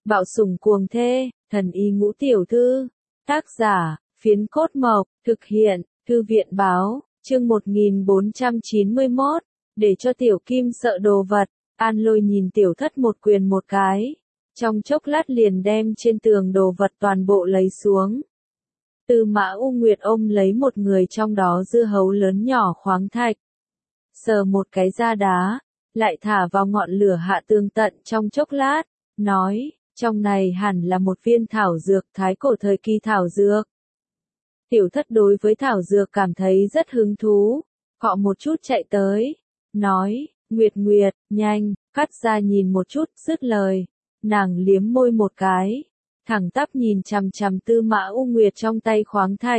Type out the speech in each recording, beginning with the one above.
Bạo sủng cuồng thê, thần y ngũ tiểu thư. Tác giả, Phiến Cốt Mộc, thực hiện, Thư viện báo, chương 1491, để cho Tiểu Kim sợ đồ vật, An Lôi nhìn Tiểu Thất một quyền một cái, trong chốc lát liền đem trên tường đồ vật toàn bộ lấy xuống. Tư Mã U Nguyệt ôm lấy một người trong đó dưa hấu lớn nhỏ khoáng thạch, sờ một cái da đá, lại thả vào ngọn lửa hạ tường tận trong chốc lát, nói, trong này hẳn là một viên thảo dược thái cổ thời kỳ thảo dược. Tiểu Thất đối với thảo dược cảm thấy rất hứng thú, cọ một chút chạy tới, nói, Nguyệt Nguyệt, nhanh, cắt ra nhìn một chút, dứt lời, nàng liếm môi một cái, thẳng tắp nhìn chằm chằm Tư Mã U Nguyệt trong tay khoáng thạch.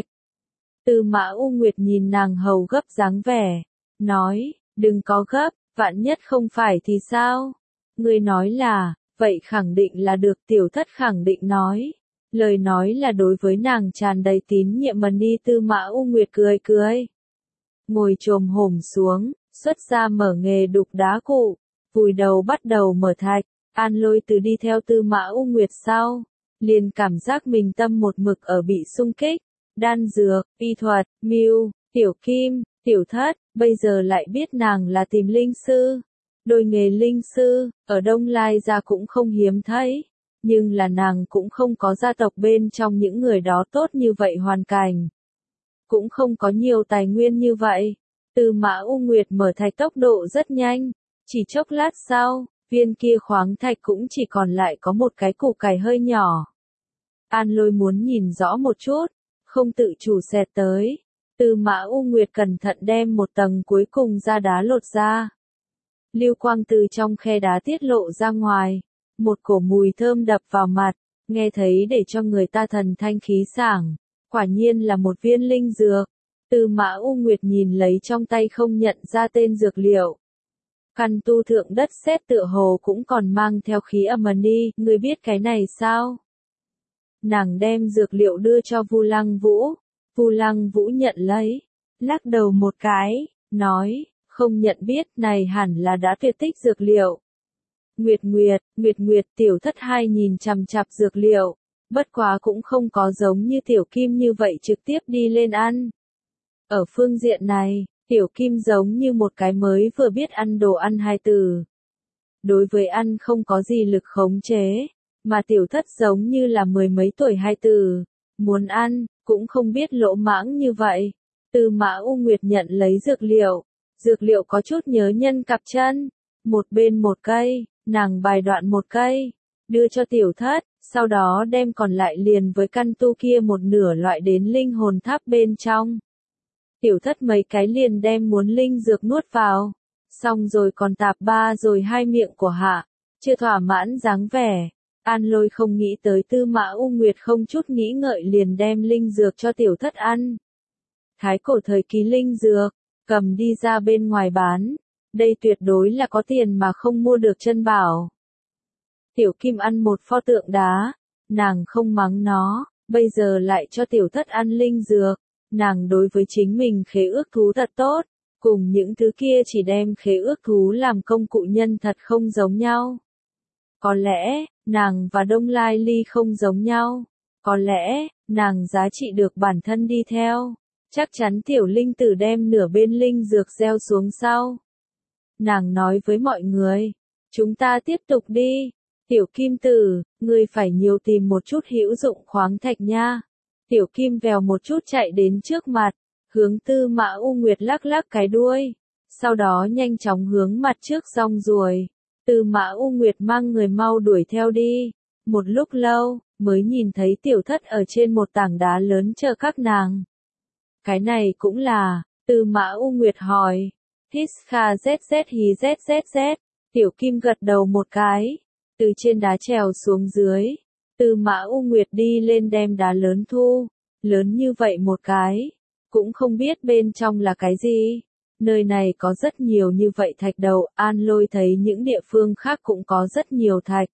Tư Mã U Nguyệt nhìn nàng hầu gấp dáng vẻ, nói, đừng có gấp, vạn nhất không phải thì sao? Ngươi nói là, vậy khẳng định là được. Tiểu Thất khẳng định nói. Lời nói là đối với nàng tràn đầy tín nhiệm mà đi. Tư Mã U Nguyệt cười cười. Ngồi chồm hổm xuống, xuất ra mở nghề đục đá cụ, vùi đầu bắt đầu mở thạch. An Lôi từ đi theo Tư Mã U Nguyệt sau, liền cảm giác mình tâm một mực ở bị xung kích. Đan dược, y thuật, mưu, Tiểu Kim, Tiểu Thất, bây giờ lại biết nàng là tìm linh sư. Đôi nghề linh sư, ở Đông Lai gia cũng không hiếm thấy, nhưng là nàng cũng không có gia tộc bên trong những người đó tốt như vậy hoàn cảnh. Cũng không có nhiều tài nguyên như vậy. Tư Mã U Nguyệt mở thạch tốc độ rất nhanh, chỉ chốc lát sau, viên kia khoáng thạch cũng chỉ còn lại có một cái củ cải hơi nhỏ. An Lôi muốn nhìn rõ một chút, không tự chủ xẹt tới. Tư Mã U Nguyệt cẩn thận đem một tầng cuối cùng da đá lột ra. Lưu quang từ trong khe đá tiết lộ ra ngoài, một cổ mùi thơm đập vào mặt, nghe thấy để cho người ta thần thanh khí sảng, quả nhiên là một viên linh dược. Tư Mã U Nguyệt nhìn lấy trong tay không nhận ra tên dược liệu. Căn tu thượng đất sét tựa hồ cũng còn mang theo khí âm đi, ngươi biết cái này sao? Nàng đem dược liệu đưa cho Vu Lăng Vũ. Vu Lăng Vũ nhận lấy, lắc đầu một cái, nói, không nhận biết, này hẳn là đã tuyệt tích dược liệu. Nguyệt Nguyệt, Tiểu Thất hai nhìn chằm chằm dược liệu, bất quá cũng không có giống như Tiểu Kim như vậy trực tiếp đi lên ăn. Ở phương diện này, Tiểu Kim giống như một cái mới vừa biết ăn đồ ăn hai từ. Đối với ăn không có gì lực khống chế, mà Tiểu Thất giống như là mười mấy tuổi hai từ, muốn ăn, cũng không biết lỗ mãng như vậy. Tư Mã U Nguyệt nhận lấy dược liệu có chút nhớ nhân cặp chân, một bên một cây, nàng bài đoạn một cây, đưa cho Tiểu Thất, sau đó đem còn lại liền với căn tu kia một nửa loại đến linh hồn tháp bên trong. Tiểu Thất mấy cái liền đem muốn linh dược nuốt vào, xong rồi còn tạp ba rồi hai miệng của hạ, chưa thỏa mãn dáng vẻ. An Lôi không nghĩ tới Tư Mã U Nguyệt không chút nghĩ ngợi liền đem linh dược cho Tiểu Thất ăn. Thái cổ thời kỳ linh dược, cầm đi ra bên ngoài bán, đây tuyệt đối là có tiền mà không mua được chân bảo. Tiểu Kim ăn một pho tượng đá, nàng không mắng nó, bây giờ lại cho Tiểu Thất ăn linh dược, nàng đối với chính mình khế ước thú thật tốt, cùng những thứ kia chỉ đem khế ước thú làm công cụ nhân thật không giống nhau. Có lẽ, nàng và Đông Lai Ly không giống nhau, có lẽ, nàng giá trị được bản thân đi theo. Chắc chắn tiểu linh tử đem nửa bên linh dược gieo xuống sau. Nàng nói với mọi người, chúng ta tiếp tục đi. Tiểu Kim tử, ngươi phải nhiều tìm một chút hữu dụng khoáng thạch nha. Tiểu Kim vèo một chút chạy đến trước mặt, hướng Tư Mã U Nguyệt lắc lắc cái đuôi. Sau đó nhanh chóng hướng mặt trước xong rồi. Tư Mã U Nguyệt mang người mau đuổi theo đi. Một lúc lâu, mới nhìn thấy Tiểu Thất ở trên một tảng đá lớn chờ các nàng. Cái này cũng là, Tư Mã U Nguyệt hỏi. Hiska zz hí zzz. Tiểu Kim gật đầu một cái. Từ trên đá trèo xuống dưới. Tư Mã U Nguyệt đi lên đem đá lớn thu. Lớn như vậy một cái. Cũng không biết bên trong là cái gì. Nơi này có rất nhiều như vậy thạch đầu. An Lôi thấy những địa phương khác cũng có rất nhiều thạch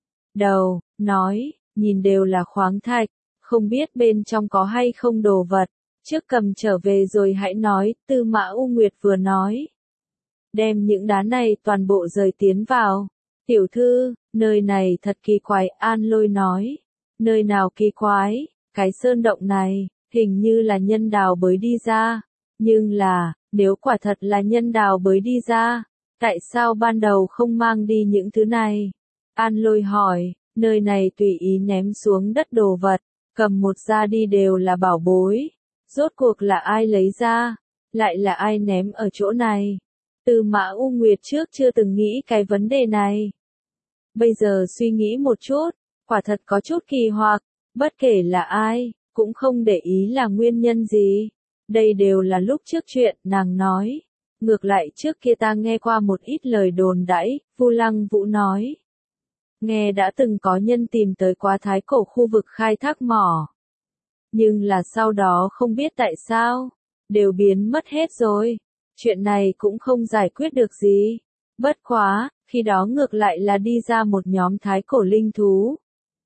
đầu. Nói, nhìn đều là khoáng thạch. Không biết bên trong có hay không đồ vật. Trước cầm trở về rồi hãy nói, Tư Mã U Nguyệt vừa nói. Đem những đá này toàn bộ rời tiến vào. Tiểu thư, nơi này thật kỳ quái, An Lôi nói. Nơi nào kỳ quái, cái sơn động này, hình như là nhân đào bới đi ra. Nhưng là, nếu quả thật là nhân đào bới đi ra, tại sao ban đầu không mang đi những thứ này? An Lôi hỏi, nơi này tùy ý ném xuống đất đồ vật, cầm một ra đi đều là bảo bối. Rốt cuộc là ai lấy ra, lại là ai ném ở chỗ này? Tư Mã U Nguyệt trước chưa từng nghĩ cái vấn đề này. Bây giờ suy nghĩ một chút, quả thật có chút kỳ hoặc, bất kể là ai, cũng không để ý là nguyên nhân gì. Đây đều là lúc trước chuyện, nàng nói. Ngược lại trước kia ta nghe qua một ít lời đồn đãi, Vu Lăng Vũ nói. Nghe đã từng có nhân tìm tới quá Thái Cổ khu vực khai thác mỏ. Nhưng là sau đó không biết tại sao, đều biến mất hết rồi. Chuyện này cũng không giải quyết được gì. Bất quá, khi đó ngược lại là đi ra một nhóm thái cổ linh thú.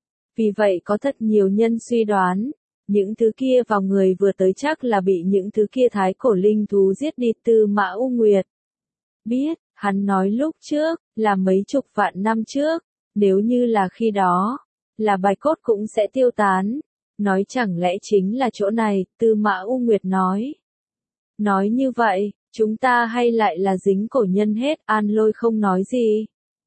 Vì vậy có thật nhiều nhân suy đoán, những thứ kia vào người vừa tới chắc là bị những thứ kia thái cổ linh thú giết đi. Tư Mã U Nguyệt biết, hắn nói lúc trước, là mấy chục vạn năm trước, nếu như là khi đó, là bạch cốt cũng sẽ tiêu tán. Nói chẳng lẽ chính là chỗ này, Tư Mã U Nguyệt nói. Nói như vậy, chúng ta hay lại là dính cổ nhân hết, An Lôi không nói gì.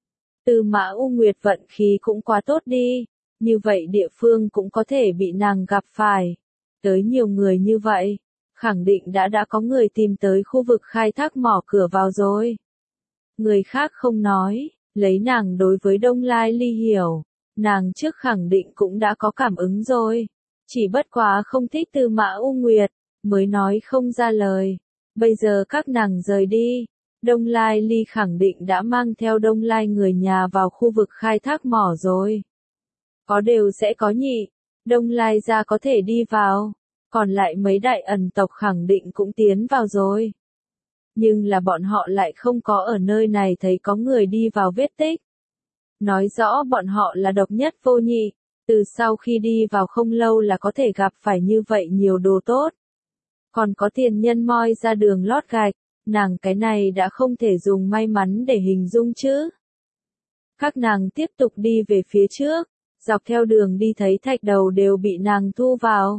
Tư Mã U Nguyệt vận khí cũng quá tốt đi, như vậy địa phương cũng có thể bị nàng gặp phải. Tới nhiều người như vậy, khẳng định đã có người tìm tới khu vực khai thác mỏ cửa vào rồi. Người khác không nói, lấy nàng đối với Đông Lai Ly hiểu, nàng trước khẳng định cũng đã có cảm ứng rồi. Chỉ bất quá không thích Tư Mã U Nguyệt, mới nói không ra lời. Bây giờ các nàng rời đi, Đông Lai Ly khẳng định đã mang theo Đông Lai người nhà vào khu vực khai thác mỏ rồi. Có đều sẽ có nhị, Đông Lai gia có thể đi vào, còn lại mấy đại ẩn tộc khẳng định cũng tiến vào rồi. Nhưng là bọn họ lại không có ở nơi này thấy có người đi vào vết tích. Nói rõ bọn họ là độc nhất vô nhị, từ sau khi đi vào không lâu là có thể gặp phải như vậy nhiều đồ tốt. Còn có tiền nhân moi ra đường lót gạch, nàng cái này đã không thể dùng may mắn để hình dung chứ. Các nàng tiếp tục đi về phía trước, dọc theo đường đi thấy thạch đầu đều bị nàng thu vào.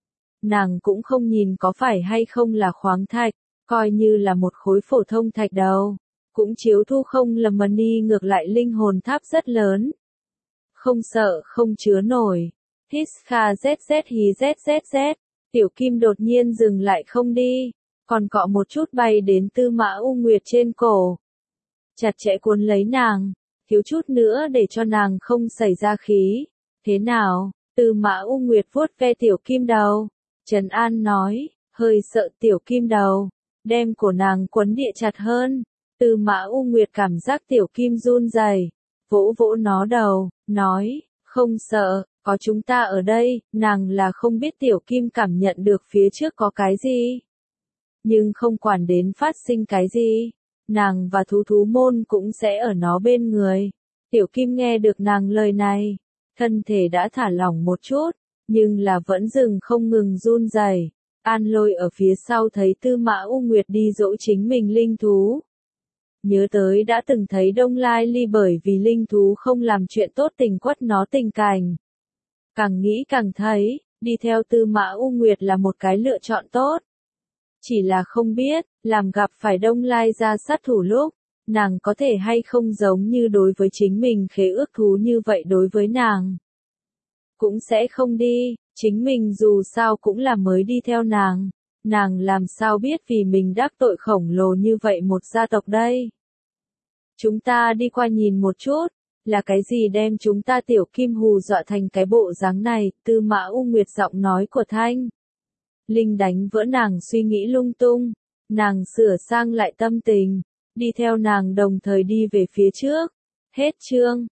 Nàng cũng không nhìn có phải hay không là khoáng thạch, coi như là một khối phổ thông thạch đầu, cũng chiếu thu không lầm money ngược lại linh hồn tháp rất lớn. Không sợ không chứa nổi. Hít kha zz hí zzz. Tiểu Kim đột nhiên dừng lại không đi, còn cọ một chút bay đến Tư Mã U Nguyệt trên cổ. Chặt chẽ cuốn lấy nàng, thiếu chút nữa để cho nàng không xảy ra khí. Thế nào? Tư Mã U Nguyệt vuốt ve Tiểu Kim đầu. Trần An nói, hơi sợ Tiểu Kim đầu, đem cổ nàng quấn địa chặt hơn. Tư Mã U Nguyệt cảm giác Tiểu Kim run rẩy, vỗ vỗ nó đầu, nói, không sợ. Có chúng ta ở đây, nàng là không biết Tiểu Kim cảm nhận được phía trước có cái gì. Nhưng không quản đến phát sinh cái gì, nàng và thú môn cũng sẽ ở nó bên người. Tiểu Kim nghe được nàng lời này, thân thể đã thả lỏng một chút, nhưng là vẫn dừng không ngừng run rẩy. An Lôi ở phía sau thấy Tư Mã U Nguyệt đi dỗ chính mình linh thú. Nhớ tới đã từng thấy Đông Lai Ly bởi vì linh thú không làm chuyện tốt tình quất nó tình cảnh. Càng nghĩ càng thấy, đi theo Tư Mã U Nguyệt là một cái lựa chọn tốt. Chỉ là không biết, làm gặp phải Đông Lai gia sát thủ lúc, nàng có thể hay không giống như đối với chính mình khế ước thú như vậy đối với nàng. Cũng sẽ không đi, chính mình dù sao cũng là mới đi theo nàng làm sao biết vì mình đắc tội khổng lồ như vậy một gia tộc đây. Chúng ta đi qua nhìn một chút. Là cái gì đem chúng ta Tiểu Kim hù dọa thành cái bộ dáng này, Tư Mã U Nguyệt giọng nói của Thanh Linh đánh vỡ nàng suy nghĩ lung tung, nàng sửa sang lại tâm tình, đi theo nàng đồng thời đi về phía trước. Hết chương.